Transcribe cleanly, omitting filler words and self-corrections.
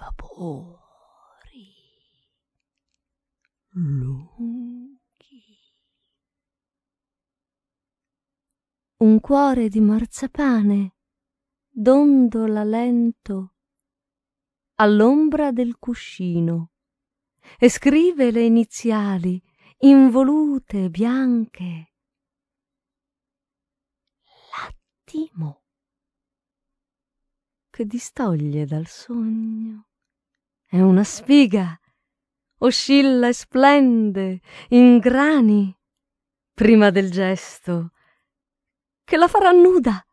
vapori lunghi. Un cuore di marzapane dondola lento all'ombra del cuscino e scrive le iniziali involute bianche. L'attimo che distoglie dal sogno è una spiga, oscilla e splende in grani prima del gesto che la farà nuda